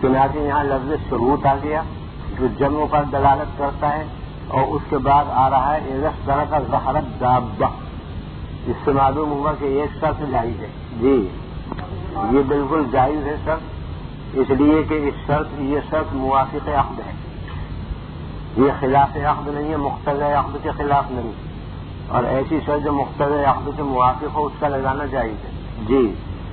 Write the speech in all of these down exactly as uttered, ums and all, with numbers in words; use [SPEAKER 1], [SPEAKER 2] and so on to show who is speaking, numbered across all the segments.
[SPEAKER 1] چنانچہ یہاں لفظ شروط آ گیا جو جمع پر دلالت کرتا ہے، اور اس کے بعد آ رہا ہے اذا اشترک ظہرت دابہ. اس سے معلوم ہوا کہ ایک شرط جائز ہے. جی یہ بالکل جائز ہے شرط، اس لیے کہ اس شرط یہ شرط موافق عقد ہے، یہ خلاف عقد نہیں ہے، مقتضی عقد کے خلاف نہیں، اور ایسی شرط جو مقتضی عقد کے موافق ہو اس کا لگانا جائز ہے. جی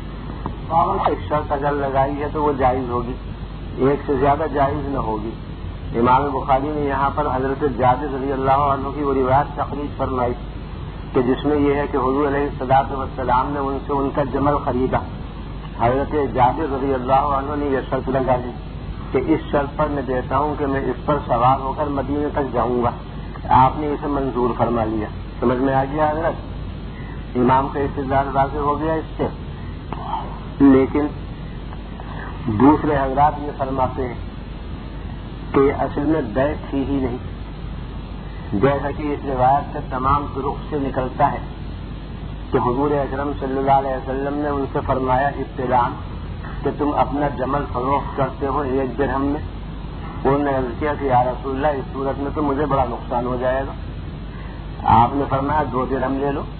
[SPEAKER 1] ایک شرط اگر لگائی ہے تو وہ جائز ہوگی، ایک سے زیادہ جائز نہ ہوگی. امام بخاری نے یہاں پر حضرت جابر رضی اللہ عنہ کی وہ روایت تخریج فرمائی کہ جس میں یہ ہے کہ حضور علیہ الصلوۃ والسلام نے ان سے ان کا جمل خریدا. حضرت جابر رضی اللہ عنہ نے یہ شرط لگا دی کہ اس شرط پر میں دیتا ہوں کہ میں اس پر سوار ہو کر مدینے تک جاؤں گا. آپ نے اسے منظور فرما لیا. سمجھ میں آ گیا حضرت؟ امام کا استدلال واضح ہو گیا اس سے. لیکن دوسرے حضرات یہ فرماتے ہیں کہ اصل میں بیع تھی ہی نہیں، جیسا کہ اس روایت سے تمام طرق سے نکلتا ہے کہ حضور اکرم صلی اللہ علیہ وسلم نے ان سے فرمایا ابتداءً کہ تم اپنا جمل فروخت کرتے ہو ایک درہم میں. انہوں نے عرض کیا کہ یا رسول اللہ اس صورت میں تو مجھے بڑا نقصان ہو جائے گا. آپ نے فرمایا دو درہم لے لو.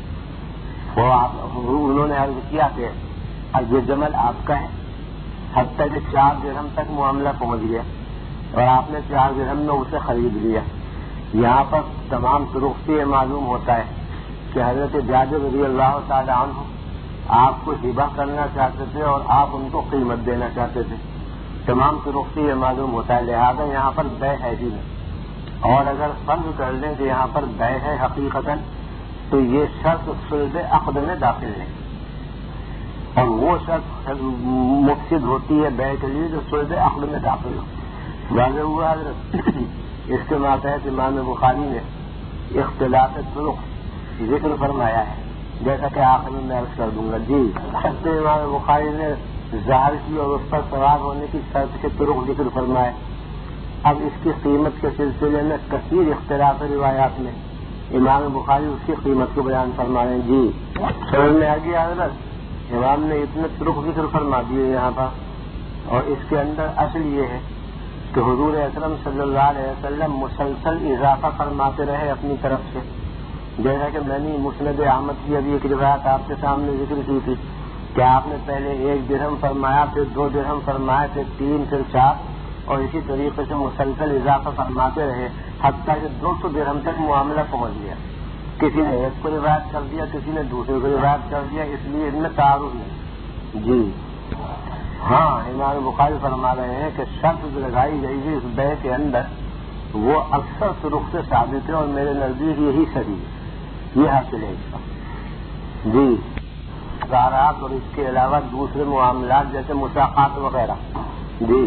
[SPEAKER 1] وہ انہوں نے عرض کیا کہ اب یہ جمل آپ کا ہے، حتیٰ کہ چار درہم تک معاملہ پہنچ گیا اور آپ نے چار درہم میں اسے خرید لیا. یہاں پر تمام طرق سے یہ معلوم ہوتا ہے کہ حضرت جابر رضی اللہ تعالی عنہ آپ کو ہبہ کرنا چاہتے تھے اور آپ ان کو قیمت دینا چاہتے تھے. تمام طرق سے یہ معلوم ہوتا ہے، لہذا یہاں پر بیع ہے ہی نہیں. اور اگر فرض کر لیں کہ یہاں پر بیع ہے حقیقتاً تو یہ شرط صلب عقد میں داخل ہے، اور وہ شرط مفسد ہوتی ہے بیع کے لیے جو صلب عقد میں داخل ہو. واضح ہوا حضرت؟ اس کے ماتحت امام بخاری نے اختلاف طرق ذکر فرمایا ہے، جیسا کہ آخر میں عرض کر دوں گا. جی امام بخاری نے ظاہر کی اور اس پر سوار ہونے کی شرط کے طرق ذکر فرمائے. اب اس کی قیمت کے سلسلے میں کثیر اختلاف روایات میں امام بخاری اس کی قیمت کو بیان فرما رہے ہیں. جی سمجھ میں آ گیا حضرت؟ امام نے اتنے طرق ذکر فرما دیے یہاں پر، اور اس کے اندر اصل یہ ہے کہ حضور اکرم صلی اللہ علیہ وسلم مسلسل اضافہ فرماتے رہے اپنی طرف سے. جیسا کہ میں نے مسند احمد کی ابھی ایک روایت آپ کے سامنے ذکر کی تھی کہ آپ نے پہلے ایک درہم فرمایا، پھر دو درہم فرمایا، پھر تین، پھر چار، اور اسی طریقے سے مسلسل اضافہ فرماتے رہے حتیٰ کہ دو سو درہم تک معاملہ پہنچ گیا. کسی نے ایک کو روایت کر دیا، کسی نے دوسرے کو روایت کر دیا، اس لیے ان میں تعارف نہیں. جی ہاں امام بخاری فرما رہے ہیں کہ شرط جو لگائی گئی ہے اس بیع کے اندر وہ اکثر طرق سے ثابت ہے، اور میرے نزدیک یہی صحیح ہے، یہ حاصل ہے اس کا. جی زارات اور اس کے علاوہ دوسرے معاملات جیسے مساقات وغیرہ. جی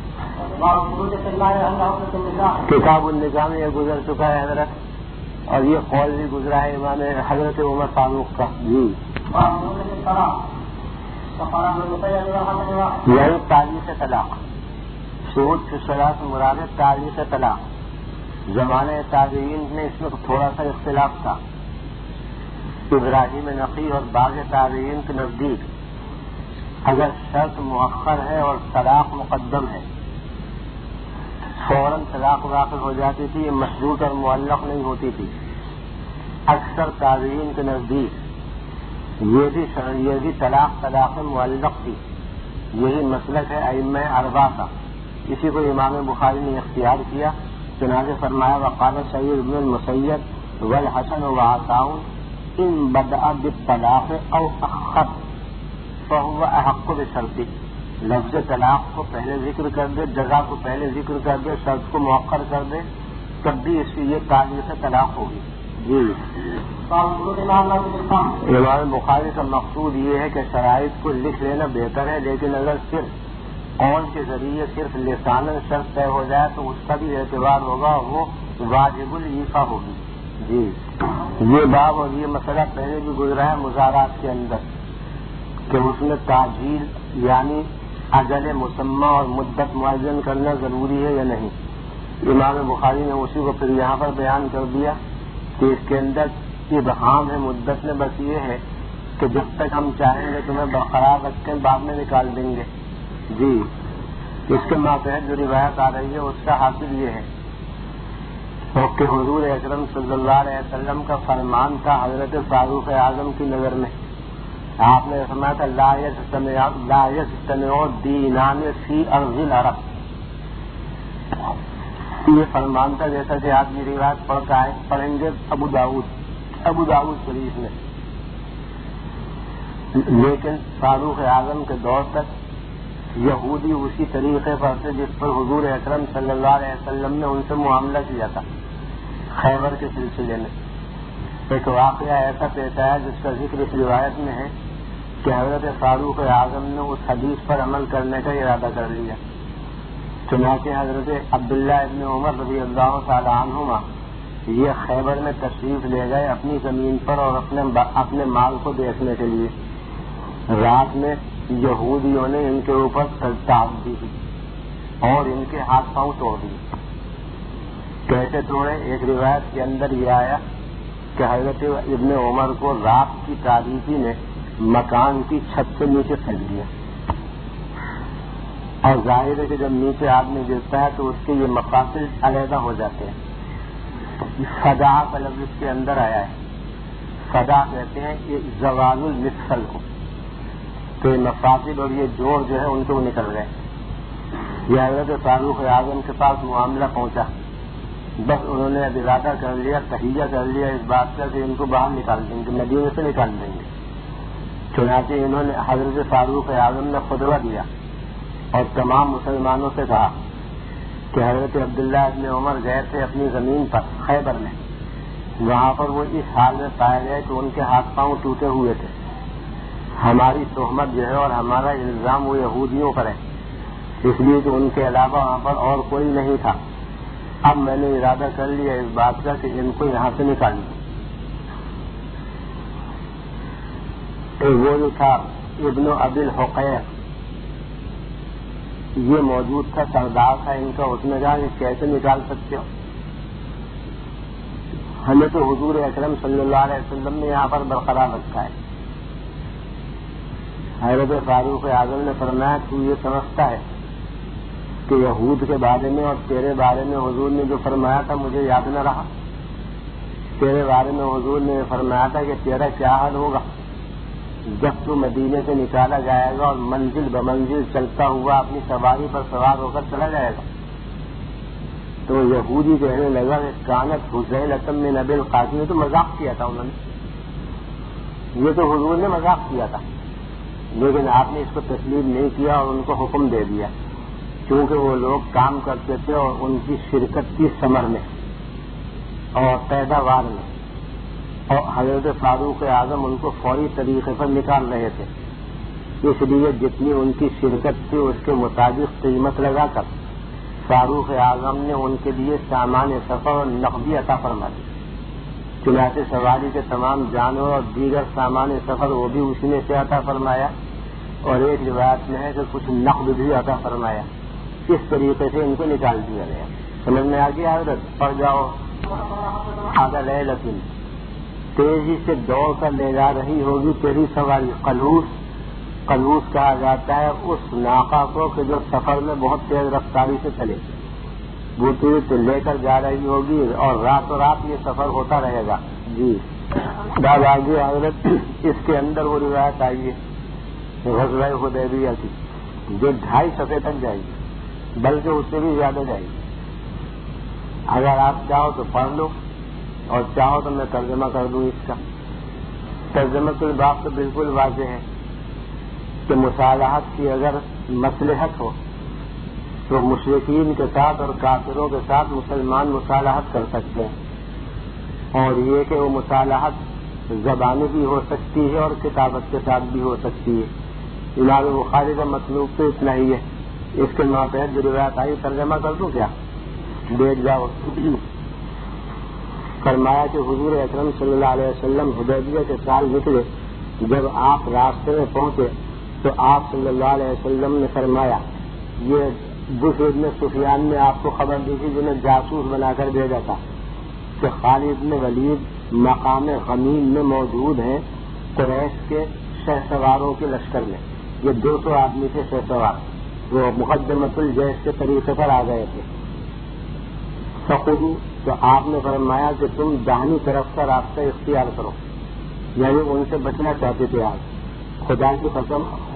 [SPEAKER 1] کتاب النکاح میں یہ گزر چکا ہے حضرت، اور یہ قول بھی گزرا ہے امام حضرت عمر فاروق کا. جی یہی تاریخ طلاق، سود کی شرح سے مراد ہے تاریخ طلاق. زمانے تابعین میں اس میں تھوڑا سا اختلاف تھا. ابراہیم نقی اور بعض تابعین کے نزدیک اگر شرط مؤخر ہے اور طلاق مقدم ہے فوراً طلاق واقع ہو جاتی تھی، یہ مشروط اور معلق نہیں ہوتی تھی. اکثر تابعین کے نزدیک یہ بھی یہ بھی طلاق طلاق معلق تھی. یہی مسلک ہے ائمہ اربعہ کا، اسی کو امام بخاری نے اختیار کیا. چنانچہ فرمایا وقال سعید بن المسیب والحسن وعطاء ان بدأ بالطلاق او اخر فهو احق بشرطه. لفظ طلاق کو پہلے ذکر کر دے، جزا کو پہلے ذکر کر دے، شرط کو مؤخر کر دے، تب بھی اس کی یہ تعریف طلاق ہوگی. جی امام بخاری کا مقصود یہ ہے کہ شرائط کو لکھ لینا بہتر ہے، لیکن اگر صرف قول کے ذریعے صرف لساناً شرط طے ہو جائے تو اس کا بھی اعتبار ہوگا، وہ واجب الایفا ہوگی. جی یہ باب اور یہ مسئلہ پہلے بھی گزرا ہے مزارات کے اندر کہ اس میں تعجیل یعنی اجل مسمى اور مدت معین کرنا ضروری ہے یا نہیں. امام بخاری نے اسی کو پھر یہاں پر بیان کر دیا کہ اس کے اندر ابہام ہے مدت میں، بس یہ ہے کہ جب تک ہم چاہیں گے تمہیں برقرار رکھیں بعد میں نکال دیں گے. جی اس کے ماتحت جو روایت آ رہی ہے اس کا حاصل یہ ہے کہ حضور اکرم صلی اللہ علیہ وسلم کا فرمان تھا حضرت فاروق اعظم کی نظر میں. آپ نے فرمایا تھا لا یجتمع دینان فی ارض العرب. یہ فرمان تھا جیسا کہ آپ یہ روایت پڑھتا ہے پڑھیں گے ابو داؤد ابو داؤد شریف میں. لیکن فاروق اعظم کے دور تک یہودی اسی طریقے پر تھے جس پر حضور اکرم صلی اللہ علیہ وسلم نے ان سے معاملہ کیا تھا خیبر کے سلسلے میں. ایک واقعہ ایسا پیش آیا جس کا ذکر اس روایت میں ہے کہ حضرت فاروق اعظم نے اس حدیث پر عمل کرنے کا ارادہ کر لیا. چنانچہ حضرت عبداللہ ابن عمر رضی اللہ تعالی عنہما یہ خیبر میں تشریف لے گئے اپنی زمین پر اور اپنے اپنے مال کو دیکھنے کے لیے. رات میں یہودیوں نے ان کے اوپر تعدی کی اور ان کے ہاتھ پاؤں توڑ دیے. کیسے توڑے؟ ایک روایت کے اندر یہ آیا کہ حضرت ابن عمر کو رات کی تاریکی نے مکان کی چھت سے نیچے پھینک دیا. اور ظاہر ہے کہ جب نیچے آدمی گرتا ہے تو اس کے یہ مفاصل علیحدہ ہو جاتے ہیں. فدا کا لفظ اس کے اندر آیا ہے. فدا کہتے ہیں یہ زوال المفصل کو، تو یہ مفاصل اور یہ جوڑ جو ہے ان کو نکل گئے. یہ حضرت فاروق اعظم کے پاس معاملہ پہنچا. بس انہوں نے اب ارادہ کر لیا، تہیہ کر لیا اس بات کا کہ ان کو باہر نکال دیں گے، مدینے سے نکال دیں گے. چنانچہ انہوں نے حضرت فاروق اعظم نے خطبہ دیا اور تمام مسلمانوں سے کہا کہ حضرت عبداللہ ابن عمر گئے تھے اپنی زمین پر خیبر میں. وہاں پر وہ اس حال میں پائے گئے کہ ان کے ہاتھ پاؤں ٹوٹے ہوئے تھے. ہماری تہمت جو ہے اور ہمارا الزام وہ یہودیوں پر ہے، اس لیے کہ ان کے علاوہ وہاں پر اور کوئی نہیں تھا. اب میں نے ارادہ کر لیا اس بات کا کہ ان کو یہاں سے نکال دوں. وہ جو تھا ابن ابی الحقیق یہ موجود تھا، سردار تھا ان کا. اس نے کہا کہ کیسے نکال سکتے ہو؟ ہمیں تو حضور اکرم صلی اللہ علیہ وسلم نے یہاں پر برقرار رکھا ہے. حضرت فاروق اعظم نے فرمایا تو یہ سمجھتا ہے کہ یہود کے بارے میں اور تیرے بارے میں حضور نے جو فرمایا تھا مجھے یاد نہ رہا؟ تیرے بارے میں حضور نے فرمایا تھا کہ تیرا کیا حال ہوگا جب تو مدینے سے نکالا جائے گا اور منزل بمنزل چلتا ہوا اپنی سواری پر سوار ہو کر چلا جائے گا. تو یہودی کہنے لگا کہ کانت حسین لطم میں نبی القاسم نے تو مذاق کیا تھا انہوں نے، یہ تو حضور نے مذاق کیا تھا، لیکن آپ نے اس کو تسلیم نہیں کیا اور ان کو حکم دے دیا کیونکہ وہ لوگ کام کرتے تھے اور ان کی شرکت کی ثمر میں اور پیداوار میں، اور حضرت فاروق اعظم ان کو فوری طریقے پر نکال رہے تھے. اس لیے جتنی ان کی شرکت تھی اس کے مطابق قیمت لگا کر فاروق اعظم نے ان کے لیے سامان سفر اور نقدی عطا فرما دی. چنانچہ سواری کے تمام جانور اور دیگر سامان سفر وہ بھی اسی نے سے عطا فرمایا، اور ایک روایت میں ہے کہ کچھ نقد بھی عطا فرمایا. اس طریقے سے ان کو نکال دیا گیا. سمجھ میں آ گیا حضرت؟ پڑ جاؤ. لیکن تیزی سے دوڑ کر لے جا رہی ہوگی تیری سواری. قلوس قلوس کہا جاتا ہے اس ناقہ کو کہ جو سفر میں بہت تیز رفتاری سے چلے. وہ تجھے لے کر جا رہی ہوگی اور راتوں رات یہ سفر ہوتا رہے گا. جی بات آگے حضرت اس کے اندر وہ روایت آئی ہے غزوہ حدیبیہ کی جو ڈھائی صفحے تک جائے گی، بلکہ اس سے بھی زیادہ جائے گی. اگر آپ چاہو تو پڑھ لو اور چاہو تو میں ترجمہ کر دوں. اس کا ترجمہ کے بات تو بالکل واضح ہے کہ مصالحت کی اگر مصلحت ہو تو مشرکین کے ساتھ اور کافروں کے ساتھ مسلمان مصالحت کر سکتے ہیں، اور یہ کہ وہ مصالحت زبانی بھی ہو سکتی ہے اور کتابت کے ساتھ بھی ہو سکتی ہے. امام بخاری کا مطلوب تو اتنا ہی ہے. اس کے ماتحت جو روایت آئی ترجمہ کر دوں کیا؟ دیکھ جاؤ. فرمایا کہ حضور اکرم صلی اللہ علیہ وسلم حدیبیہ کے سال نکلے. جب آپ راستے میں پہنچے تو آپ صلی اللہ علیہ وسلم نے فرمایا، یہ بشر بن سفیان نے آپ کو خبر دی تھی جنہیں جاسوس بنا کر بھیجا تھا کہ خالد بن ولید مقام غمیم میں موجود ہیں قریش کے شہ سواروں کے لشکر میں. یہ دو سو آدمی کے شہ سوار وہ مقدمۃ الجیش کے طریقے پر آ گئے تھے. فخذوا تو آپ نے فرمایا کہ تم داہنی طرف کا راستہ اختیار کرو، یعنی ان سے بچنا چاہتے تھے آپ. خدا کی قسم